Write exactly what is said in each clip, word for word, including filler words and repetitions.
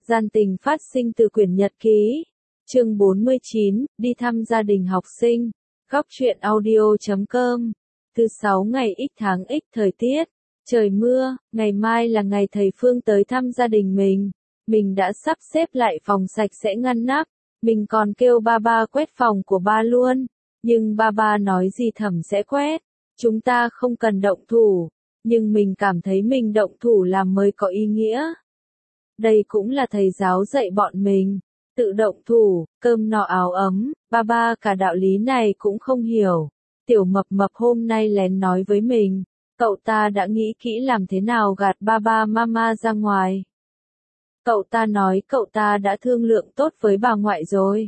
Gian tình phát sinh từ quyển nhật ký. Chương bốn mươi chín, đi thăm gia đình học sinh. Góc truyện audio chấm com. Thứ sáu ngày X tháng X thời tiết. Trời mưa, ngày mai là ngày thầy Phương tới thăm gia đình mình. Mình đã sắp xếp lại phòng sạch sẽ ngăn nắp. Mình còn kêu ba ba quét phòng của ba luôn. Nhưng ba ba nói gì Thẩm sẽ quét. Chúng ta không cần động thủ. Nhưng mình cảm thấy mình động thủ làm mới có ý nghĩa. Đây cũng là thầy giáo dạy bọn mình. Tự động thủ, cơm no áo ấm, ba ba cả đạo lý này cũng không hiểu. Tiểu mập mập hôm nay lén nói với mình. Cậu ta đã nghĩ kỹ làm thế nào gạt ba ba mama ra ngoài. Cậu ta nói cậu ta đã thương lượng tốt với bà ngoại rồi.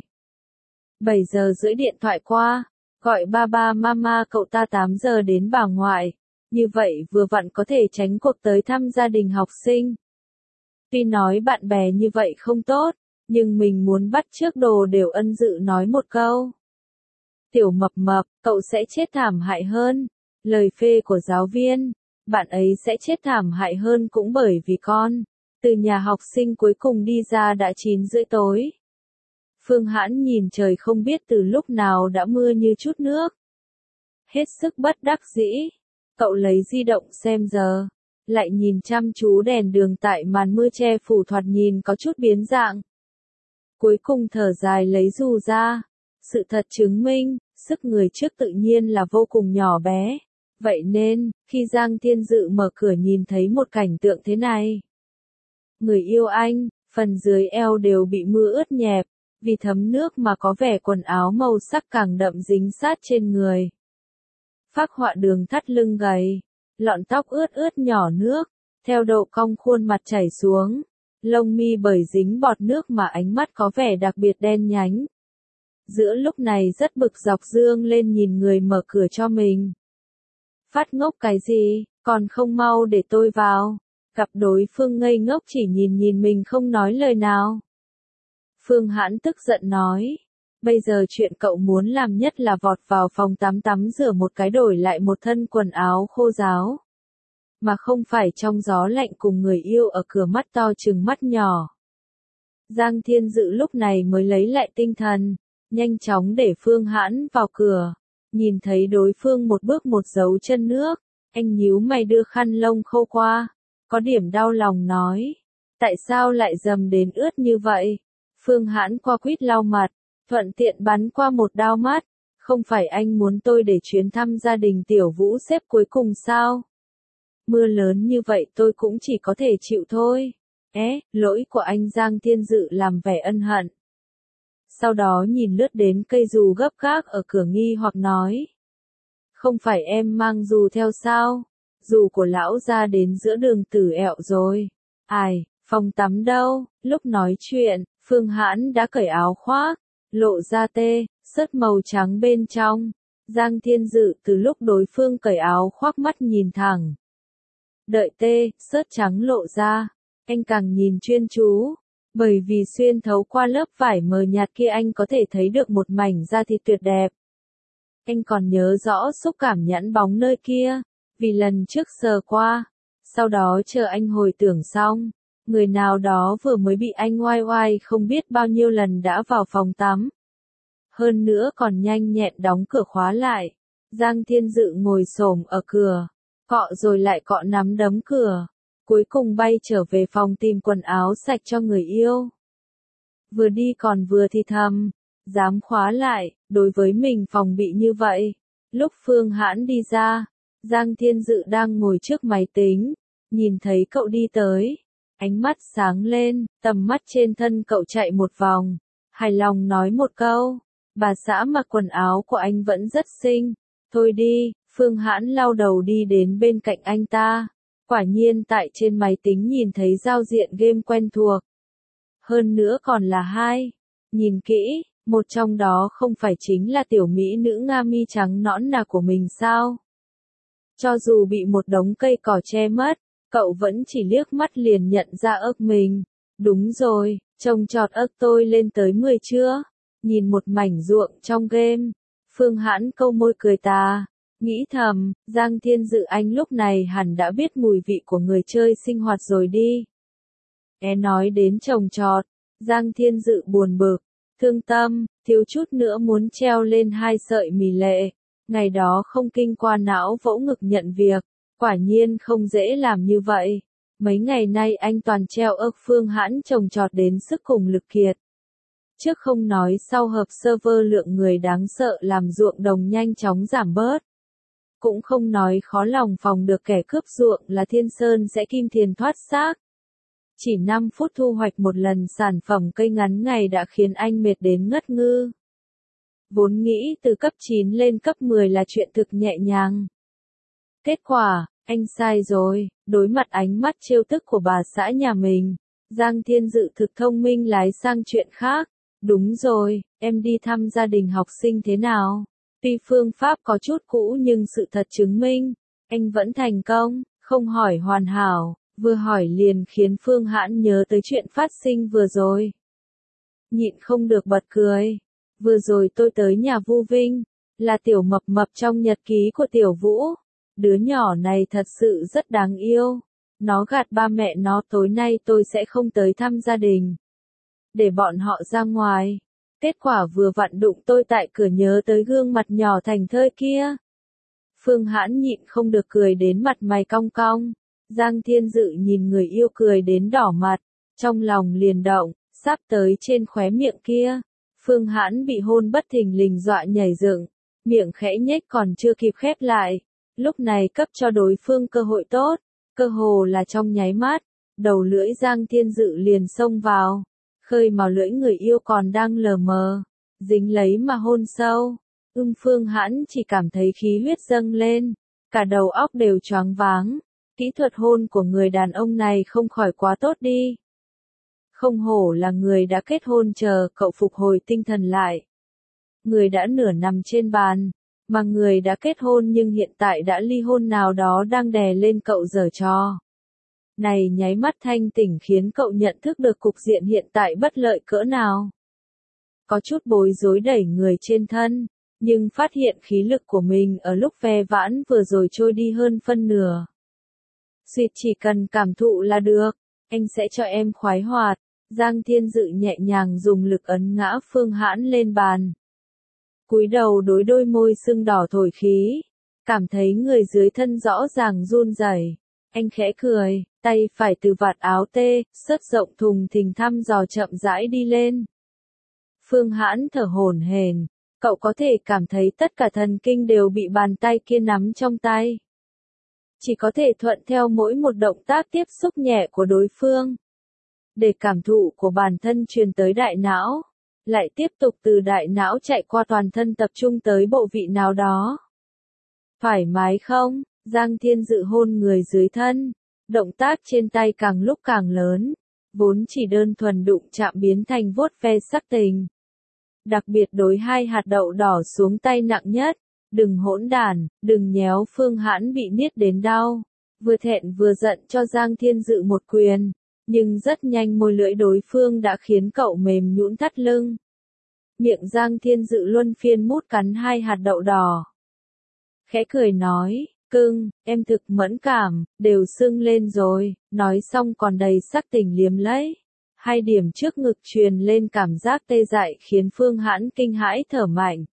bảy giờ rưỡi điện thoại qua, gọi ba ba mama cậu ta tám giờ đến bà ngoại. Như vậy vừa vặn có thể tránh cuộc tới thăm gia đình học sinh. Tuy nói bạn bè như vậy không tốt, nhưng mình muốn bắt chước Đồ Đều ân dự nói một câu. Tiểu mập mập, cậu sẽ chết thảm hại hơn. Lời phê của giáo viên, bạn ấy sẽ chết thảm hại hơn cũng bởi vì con. Từ nhà học sinh cuối cùng đi ra đã chín rưỡi tối. Phương Hãn nhìn trời không biết từ lúc nào đã mưa như chút nước. Hết sức bất đắc dĩ. Cậu lấy di động xem giờ. Lại nhìn chăm chú đèn đường tại màn mưa che phủ thoạt nhìn có chút biến dạng. Cuối cùng thở dài lấy dù ra. Sự thật chứng minh, sức người trước tự nhiên là vô cùng nhỏ bé. Vậy nên, khi Giang Thiên Dự mở cửa nhìn thấy một cảnh tượng thế này. Người yêu anh, phần dưới eo đều bị mưa ướt nhẹp, vì thấm nước mà có vẻ quần áo màu sắc càng đậm dính sát trên người. Phác họa đường thắt lưng gầy, lọn tóc ướt ướt nhỏ nước, theo độ cong khuôn mặt chảy xuống, lông mi bởi dính bọt nước mà ánh mắt có vẻ đặc biệt đen nhánh. Giữa lúc này rất bực dọc dương lên nhìn người mở cửa cho mình. Phát ngốc cái gì, còn không mau để tôi vào. Gặp đối phương ngây ngốc chỉ nhìn nhìn mình không nói lời nào. Phương Hãn tức giận nói. Bây giờ chuyện cậu muốn làm nhất là vọt vào phòng tắm tắm rửa một cái đổi lại một thân quần áo khô ráo. Mà không phải trong gió lạnh cùng người yêu ở cửa mắt to trừng mắt nhỏ. Giang Thiên Dự lúc này mới lấy lại tinh thần. Nhanh chóng để Phương Hãn vào cửa. Nhìn thấy đối phương một bước một dấu chân nước. Anh nhíu mày đưa khăn lông khô qua. Có điểm đau lòng nói. Tại sao lại dầm đến ướt như vậy? Phương Hãn qua quýt lau mặt. Thuận tiện bắn qua một đao mắt. Không phải anh muốn tôi để chuyến thăm gia đình Tiểu Vũ xếp cuối cùng sao? Mưa lớn như vậy tôi cũng chỉ có thể chịu thôi. É, lỗi của anh Giang Thiên Dự làm vẻ ân hận. Sau đó nhìn lướt đến cây dù gấp gáp ở cửa nghi hoặc nói. Không phải em mang dù theo sao? Dù của lão ra đến giữa đường Tử Ẹo rồi. Ai, phòng tắm đâu? Lúc nói chuyện, Phương Hãn đã cởi áo khoác, lộ ra tê, sớt màu trắng bên trong. Giang Thiên Dự từ lúc đối phương cởi áo khoác mắt nhìn thẳng. Đợi tê, sớt trắng lộ ra, anh càng nhìn chuyên chú. Bởi vì xuyên thấu qua lớp vải mờ nhạt kia anh có thể thấy được một mảnh da thịt tuyệt đẹp. Anh còn nhớ rõ xúc cảm nhẵn bóng nơi kia, vì lần trước sờ qua. Sau đó chờ anh hồi tưởng xong, người nào đó vừa mới bị anh oai oai không biết bao nhiêu lần đã vào phòng tắm. Hơn nữa còn nhanh nhẹn đóng cửa khóa lại. Giang Thiên Dự ngồi xổm ở cửa, cọ rồi lại cọ nắm đấm cửa. Cuối cùng bay trở về phòng tìm quần áo sạch cho người yêu. Vừa đi còn vừa thì thầm, dám khóa lại, đối với mình phòng bị như vậy. Lúc Phương Hãn đi ra, Giang Thiên Dự đang ngồi trước máy tính, nhìn thấy cậu đi tới. Ánh mắt sáng lên, tầm mắt trên thân cậu chạy một vòng, hài lòng nói một câu. Bà xã mặc quần áo của anh vẫn rất xinh. Thôi đi, Phương Hãn lau đầu đi đến bên cạnh anh ta. Quả nhiên tại trên máy tính nhìn thấy giao diện game quen thuộc. Hơn nữa còn là hai. Nhìn kỹ, một trong đó không phải chính là tiểu mỹ nữ Nga mi trắng nõn nà của mình sao? Cho dù bị một đống cây cỏ che mất, cậu vẫn chỉ liếc mắt liền nhận ra ức mình. Đúng rồi, trông trọt ức tôi lên tới mười chưa? Nhìn một mảnh ruộng trong game. Phương Hãn câu môi cười tà. Nghĩ thầm, Giang Thiên Dự anh lúc này hẳn đã biết mùi vị của người chơi sinh hoạt rồi đi. É nói đến trồng trọt, Giang Thiên Dự buồn bực, thương tâm, thiếu chút nữa muốn treo lên hai sợi mì lệ. Ngày đó không kinh qua não vỗ ngực nhận việc, quả nhiên không dễ làm như vậy. Mấy ngày nay anh toàn treo ơ Phương Hãn trồng trọt đến sức cùng lực kiệt. Trước không nói sau hợp server lượng người đáng sợ làm ruộng đồng nhanh chóng giảm bớt. Cũng không nói khó lòng phòng được kẻ cướp ruộng là Thiên Sơn sẽ kim tiền thoát xác. Chỉ năm phút thu hoạch một lần sản phẩm cây ngắn ngày đã khiến anh mệt đến ngất ngư. Vốn nghĩ từ cấp chín lên cấp mười là chuyện thực nhẹ nhàng. Kết quả, anh sai rồi, đối mặt ánh mắt trêu tức của bà xã nhà mình. Giang Thiên Dự thực thông minh lái sang chuyện khác. Đúng rồi, em đi thăm gia đình học sinh thế nào? Tuy phương pháp có chút cũ nhưng sự thật chứng minh, anh vẫn thành công, không hỏi hoàn hảo, vừa hỏi liền khiến Phương Hãn nhớ tới chuyện phát sinh vừa rồi. Nhịn không được bật cười. Vừa rồi tôi tới nhà Vu Vinh, là tiểu mập mập trong nhật ký của tiểu Vũ. Đứa nhỏ này thật sự rất đáng yêu. Nó gạt ba mẹ nó tối nay tôi sẽ không tới thăm gia đình. Để bọn họ ra ngoài. Kết quả vừa vặn đụng tôi tại cửa nhớ tới gương mặt nhỏ thành thơi kia. Phương Hãn nhịn không được cười đến mặt mày cong cong. Giang Thiên Dự nhìn người yêu cười đến đỏ mặt, trong lòng liền động, sắp tới trên khóe miệng kia. Phương Hãn bị hôn bất thình lình dọa nhảy dựng, miệng khẽ nhếch còn chưa kịp khép lại. Lúc này cấp cho đối phương cơ hội tốt, cơ hồ là trong nháy mắt, đầu lưỡi Giang Thiên Dự liền xông vào. Khơi mào lưỡi người yêu còn đang lờ mờ, dính lấy mà hôn sâu. Ưm Phương Hãn chỉ cảm thấy khí huyết dâng lên, cả đầu óc đều choáng váng. Kỹ thuật hôn của người đàn ông này không khỏi quá tốt đi. Không hổ là người đã kết hôn chờ cậu phục hồi tinh thần lại. Người đã nửa nằm trên bàn, mà người đã kết hôn nhưng hiện tại đã ly hôn nào đó đang đè lên cậu giở trò. Này nháy mắt thanh tỉnh khiến cậu nhận thức được cục diện hiện tại bất lợi cỡ nào. Có chút bối rối đẩy người trên thân, nhưng phát hiện khí lực của mình ở lúc ve vãn vừa rồi trôi đi hơn phân nửa. Duyệt chỉ cần cảm thụ là được, anh sẽ cho em khoái hoạt. Giang Thiên Dự nhẹ nhàng dùng lực ấn ngã Phương Hãn lên bàn. Cúi đầu đối đôi môi sưng đỏ thổi khí, cảm thấy người dưới thân rõ ràng run rẩy. Anh khẽ cười, tay phải từ vạt áo tê, xớt rộng thùng thình thăm dò chậm rãi đi lên. Phương Hãn thở hổn hển, cậu có thể cảm thấy tất cả thần kinh đều bị bàn tay kia nắm trong tay. Chỉ có thể thuận theo mỗi một động tác tiếp xúc nhẹ của đối phương. Để cảm thụ của bản thân truyền tới đại não, lại tiếp tục từ đại não chạy qua toàn thân tập trung tới bộ vị nào đó. Thoải mái không? Giang Thiên Dự hôn người dưới thân, động tác trên tay càng lúc càng lớn, vốn chỉ đơn thuần đụng chạm biến thành vuốt ve sắc tình. Đặc biệt đối hai hạt đậu đỏ xuống tay nặng nhất, đừng hỗn đản, đừng nhéo. Phương Hãn bị niết đến đau, vừa thẹn vừa giận cho Giang Thiên Dự một quyền, nhưng rất nhanh môi lưỡi đối phương đã khiến cậu mềm nhũn thắt lưng. Miệng Giang Thiên Dự luân phiên mút cắn hai hạt đậu đỏ. Khẽ cười nói, cưng, em thực mẫn cảm, đều sưng lên rồi, nói xong còn đầy sắc tình liếm lấy. Hai điểm trước ngực truyền lên cảm giác tê dại khiến Phương Hãn kinh hãi thở mạnh.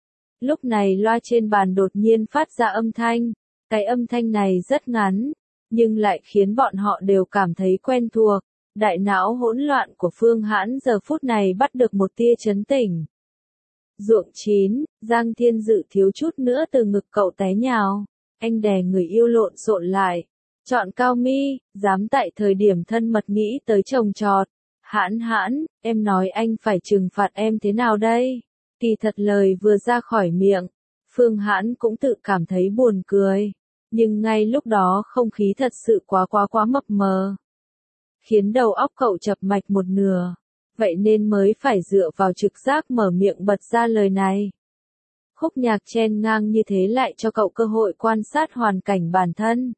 Lúc này loa trên bàn đột nhiên phát ra âm thanh, cái âm thanh này rất ngắn, nhưng lại khiến bọn họ đều cảm thấy quen thuộc. Đại não hỗn loạn của Phương Hãn giờ phút này bắt được một tia chấn tỉnh. Ruộng chín, Giang Thiên Dự thiếu chút nữa từ ngực cậu té nhào. Anh đè người yêu lộn xộn lại. Chọn Cao Mi, dám tại thời điểm thân mật nghĩ tới trồng trọt. Hãn Hãn, em nói anh phải trừng phạt em thế nào đây? Kỳ thật lời vừa ra khỏi miệng, Phương Hãn cũng tự cảm thấy buồn cười. Nhưng ngay lúc đó không khí thật sự quá quá quá mập mờ. Khiến đầu óc cậu chập mạch một nửa. Vậy nên mới phải dựa vào trực giác mở miệng bật ra lời này. Khúc nhạc chen ngang như thế lại cho cậu cơ hội quan sát hoàn cảnh bản thân.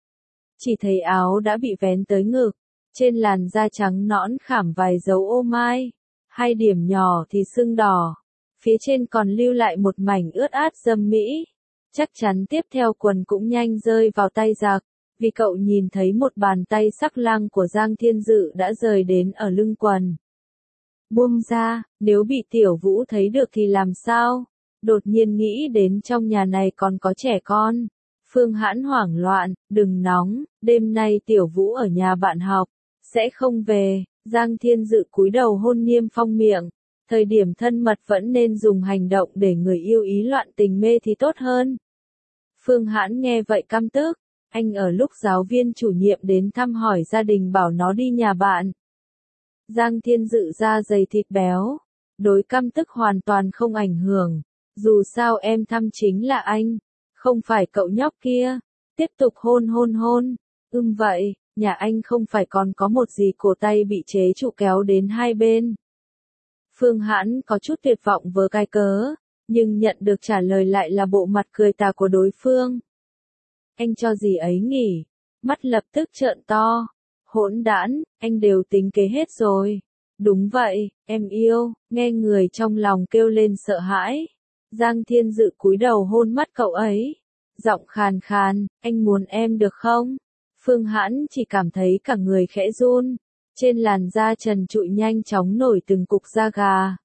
Chỉ thấy áo đã bị vén tới ngực, trên làn da trắng nõn khảm vài dấu ô mai, hai điểm nhỏ thì sưng đỏ, phía trên còn lưu lại một mảnh ướt át dâm mỹ. Chắc chắn tiếp theo quần cũng nhanh rơi vào tay giặc. vì cậu nhìn thấy một bàn tay sắc lang của Giang Thiên Dự đã rời đến ở lưng quần. Buông ra, nếu bị Tiểu Vũ thấy được thì làm sao? Đột nhiên nghĩ đến trong nhà này còn có trẻ con. Phương Hãn hoảng loạn, đừng nóng, đêm nay Tiểu Vũ ở nhà bạn học, sẽ không về. Giang Thiên Dự cúi đầu hôn Niêm Phong miệng. Thời điểm thân mật vẫn nên dùng hành động để người yêu ý loạn tình mê thì tốt hơn. Phương Hãn nghe vậy căm tức, anh ở lúc giáo viên chủ nhiệm đến thăm hỏi gia đình bảo nó đi nhà bạn. Giang Thiên Dự da dày thịt béo, đối căm tức hoàn toàn không ảnh hưởng, dù sao em thăm chính là anh, không phải cậu nhóc kia. Tiếp tục hôn hôn hôn, ưm vậy, nhà anh không phải còn có một gì cổ tay bị chế trụ kéo đến hai bên. Phương Hãn có chút tuyệt vọng với cái cớ, nhưng nhận được trả lời lại là bộ mặt cười tà của đối phương. Anh cho gì ấy nghỉ, mắt lập tức trợn to. Hỗn đản, anh đều tính kế hết rồi. Đúng vậy, em yêu, nghe người trong lòng kêu lên sợ hãi. Giang Thiên Dự cúi đầu hôn mắt cậu ấy. Giọng khàn khàn, anh muốn em được không? Phương Hãn chỉ cảm thấy cả người khẽ run. Trên làn da trần trụi nhanh chóng nổi từng cục da gà.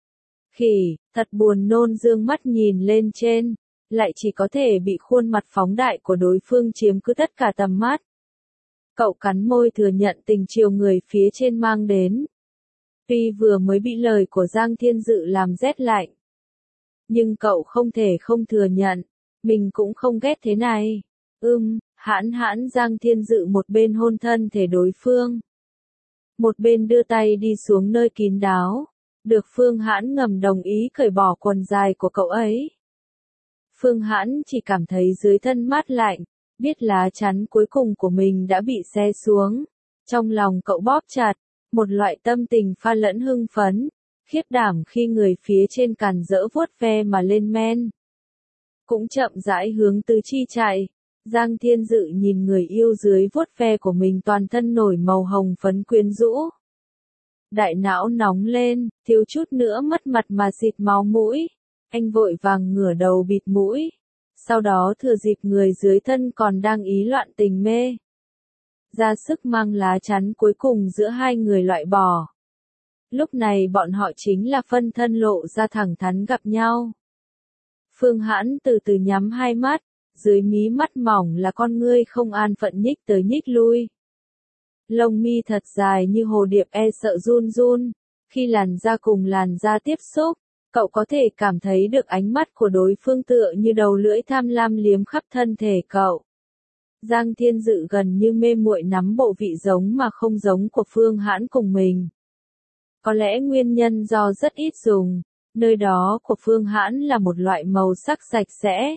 Khỉ, thật buồn nôn dương mắt nhìn lên trên. Lại chỉ có thể bị khuôn mặt phóng đại của đối phương chiếm cứ tất cả tầm mắt. Cậu cắn môi thừa nhận tình chiều người phía trên mang đến. Tuy vừa mới bị lời của Giang Thiên Dự làm rét lạnh. Nhưng cậu không thể không thừa nhận, mình cũng không ghét thế này. Ưm, hãn hãn Giang Thiên Dự một bên hôn thân thể đối phương. Một bên đưa tay đi xuống nơi kín đáo. Được Phương Hãn ngầm đồng ý cởi bỏ quần dài của cậu ấy. Phương Hãn chỉ cảm thấy dưới thân mát lạnh, biết lá chắn cuối cùng của mình đã bị xé xuống. Trong lòng cậu bóp chặt, một loại tâm tình pha lẫn hưng phấn, khiếp đảm khi người phía trên càn rỡ vuốt ve mà lên men. Cũng chậm rãi hướng tứ chi chạy, Giang Thiên Dự nhìn người yêu dưới vuốt ve của mình toàn thân nổi màu hồng phấn quyến rũ. Đại não nóng lên, thiếu chút nữa mất mặt mà xịt máu mũi. Anh vội vàng ngửa đầu bịt mũi. Sau đó thừa dịp người dưới thân còn đang ý loạn tình mê. Ra sức mang lá chắn cuối cùng giữa hai người loại bỏ. Lúc này bọn họ chính là phân thân lộ ra thẳng thắn gặp nhau. Phương Hãn từ từ nhắm hai mắt, dưới mí mắt mỏng là con ngươi không an phận nhích tới nhích lui. Lông mi thật dài như hồ điệp e sợ run run, khi làn da cùng làn da tiếp xúc, cậu có thể cảm thấy được ánh mắt của đối phương tựa như đầu lưỡi tham lam liếm khắp thân thể cậu. Giang Thiên Dự gần như mê muội nắm bộ vị giống mà không giống của Phương Hãn cùng mình. Có lẽ nguyên nhân do rất ít dùng, nơi đó của Phương Hãn là một loại màu sắc sạch sẽ,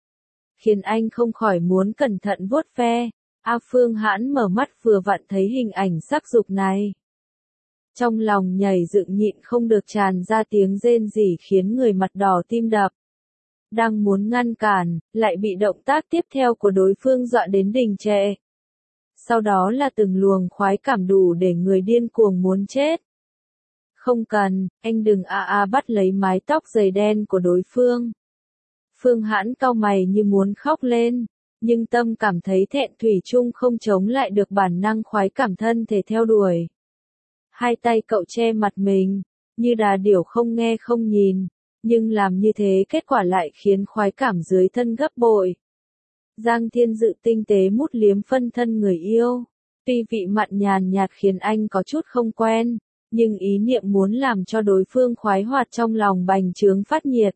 khiến anh không khỏi muốn cẩn thận vuốt ve. A Phương Hãn mở mắt vừa vặn thấy hình ảnh sắc dục này. Trong lòng nhảy dựng nhịn không được tràn ra tiếng rên rỉ khiến người mặt đỏ tim đập. Đang muốn ngăn cản, lại bị động tác tiếp theo của đối phương dọa đến đình trệ. Sau đó là từng luồng khoái cảm đủ để người điên cuồng muốn chết. Không cần, anh đừng a a bắt lấy mái tóc dày đen của đối phương. Phương Hãn cau mày như muốn khóc lên, nhưng tâm cảm thấy thẹn thủy chung không chống lại được bản năng khoái cảm thân thể theo đuổi. Hai tay cậu che mặt mình, như đà điểu không nghe không nhìn, nhưng làm như thế kết quả lại khiến khoái cảm dưới thân gấp bội. Giang Thiên Dự tinh tế mút liếm phân thân người yêu, tuy vị mặn nhàn nhạt khiến anh có chút không quen, nhưng ý niệm muốn làm cho đối phương khoái hoạt trong lòng bành trướng phát nhiệt.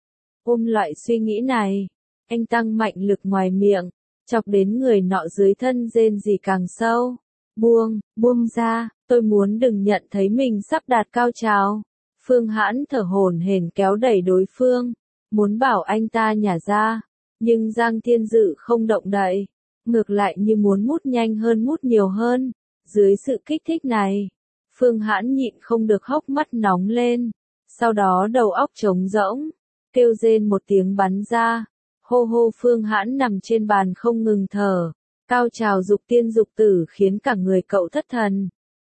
Ôm loại suy nghĩ này, anh tăng mạnh lực ngoài miệng, chọc đến người nọ dưới thân rên rỉ càng sâu. Buông, buông ra, tôi muốn đừng nhận thấy mình sắp đạt cao trào. Phương Hãn thở hổn hển kéo đẩy đối phương, muốn bảo anh ta nhả ra, nhưng Giang Thiên Dự không động đậy, ngược lại như muốn mút nhanh hơn mút nhiều hơn. Dưới sự kích thích này, Phương Hãn nhịn không được hốc mắt nóng lên, sau đó đầu óc trống rỗng, kêu rên một tiếng bắn ra. Hô hô Phương Hãn nằm trên bàn không ngừng thở, cao trào dục tiên dục tử khiến cả người cậu thất thần.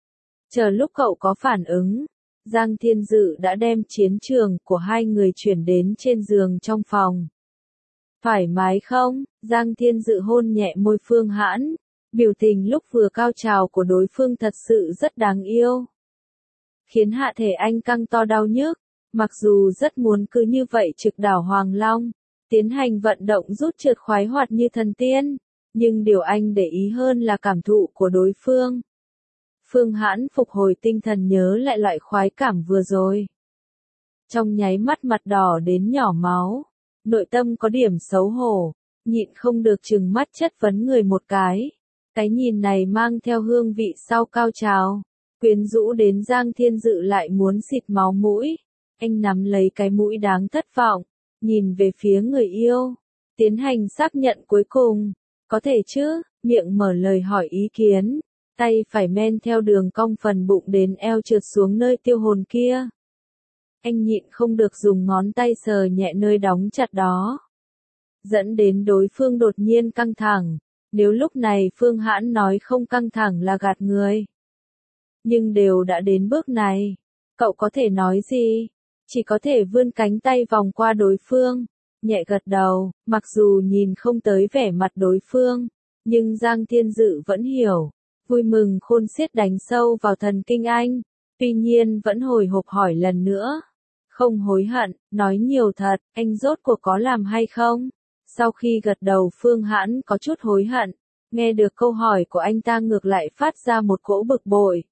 Chờ lúc cậu có phản ứng, Giang Thiên Dự đã đem chiến trường của hai người chuyển đến trên giường trong phòng. Thoải mái không? Giang Thiên Dự hôn nhẹ môi Phương Hãn. Biểu tình lúc vừa cao trào của đối phương thật sự rất đáng yêu. Khiến hạ thể anh căng to đau nhức. Mặc dù rất muốn cứ như vậy trực đảo Hoàng Long, tiến hành vận động rút trượt khoái hoạt như thần tiên. Nhưng điều anh để ý hơn là cảm thụ của đối phương. Phương Hãn phục hồi tinh thần nhớ lại loại khoái cảm vừa rồi. Trong nháy mắt mặt đỏ đến nhỏ máu. Nội tâm có điểm xấu hổ. Nhịn không được trừng mắt chất vấn người một cái. Cái nhìn này mang theo hương vị sau cao trào. Quyến rũ đến Giang Thiên Dự lại muốn xịt máu mũi. Anh nắm lấy cái mũi đáng thất vọng. Nhìn về phía người yêu. Tiến hành xác nhận cuối cùng. Có thể chứ, miệng mở lời hỏi ý kiến. Tay phải men theo đường cong phần bụng đến eo trượt xuống nơi tiêu hồn kia. Anh nhịn không được dùng ngón tay sờ nhẹ nơi đóng chặt đó. Dẫn đến đối phương đột nhiên căng thẳng. Nếu lúc này Phương Hãn nói không căng thẳng là gạt người. Nhưng đều đã đến bước này. Cậu có thể nói gì? Chỉ có thể vươn cánh tay vòng qua đối phương. Nhẹ gật đầu, mặc dù nhìn không tới vẻ mặt đối phương. Nhưng Giang Thiên Dự vẫn hiểu. Vui mừng khôn xiết đánh sâu vào thần kinh anh. Tuy nhiên vẫn hồi hộp hỏi lần nữa. Không hối hận, nói nhiều thật, anh rốt cuộc có làm hay không? Sau khi gật đầu Phương Hãn có chút hối hận. Nghe được câu hỏi của anh ta ngược lại phát ra một cỗ bực bội.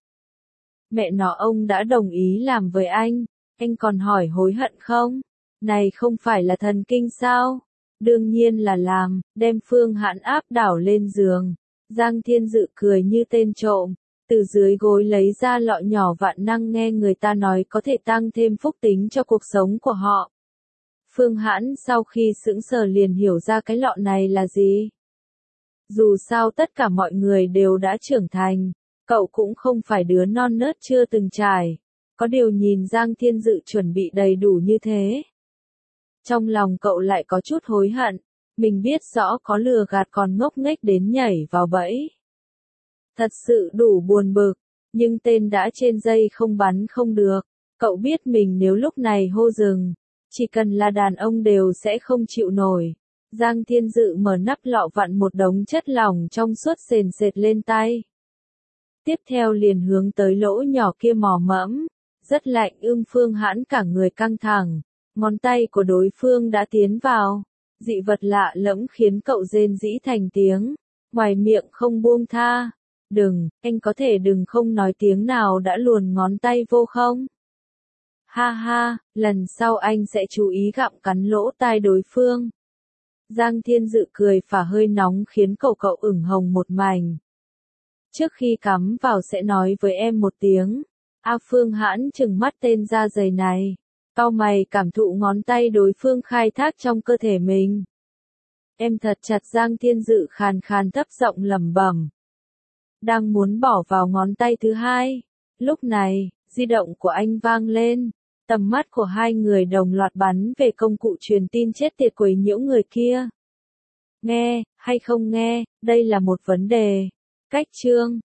Mẹ nó ông đã đồng ý làm với anh. Anh còn hỏi hối hận không? Này không phải là thần kinh sao? Đương nhiên là làm, đem Phương Hãn áp đảo lên giường. Giang Thiên Dự cười như tên trộm, từ dưới gối lấy ra lọ nhỏ vạn năng nghe người ta nói có thể tăng thêm phúc tính cho cuộc sống của họ. Phương Hãn sau khi sững sờ liền hiểu ra cái lọ này là gì. Dù sao tất cả mọi người đều đã trưởng thành, cậu cũng không phải đứa non nớt chưa từng trải. Có điều nhìn Giang Thiên Dự chuẩn bị đầy đủ như thế. Trong lòng cậu lại có chút hối hận, mình biết rõ có lừa gạt còn ngốc nghếch đến nhảy vào bẫy. Thật sự đủ buồn bực, nhưng tên đã trên dây không bắn không được, cậu biết mình nếu lúc này hô dừng, chỉ cần là đàn ông đều sẽ không chịu nổi. Giang Thiên Dự mở nắp lọ vặn một đống chất lỏng trong suốt sền sệt lên tay. Tiếp theo liền hướng tới lỗ nhỏ kia mò mẫm, rất lạnh ưng Phương Hãn cả người căng thẳng, ngón tay của đối phương đã tiến vào, dị vật lạ lẫm khiến cậu rên rỉ thành tiếng, ngoài miệng không buông tha. Đừng, anh có thể đừng không nói tiếng nào đã luồn ngón tay vô không? Ha ha, lần sau anh sẽ chú ý gặm cắn lỗ tai đối phương. Giang Thiên Dự cười phả hơi nóng khiến cậu cậu ửng hồng một mảnh. Trước khi cắm vào sẽ nói với em một tiếng. A Phương Hãn trừng mắt tên da dày này. Cau mày cảm thụ ngón tay đối phương khai thác trong cơ thể mình. Em thật chặt Giang Thiên Dự khàn khàn thấp giọng lẩm bẩm. Đang muốn bỏ vào ngón tay thứ hai. Lúc này, di động của anh vang lên. Tầm mắt của hai người đồng loạt bắn về công cụ truyền tin chết tiệt quấy nhiễu người kia. Nghe, hay không nghe, đây là một vấn đề. Cách chương.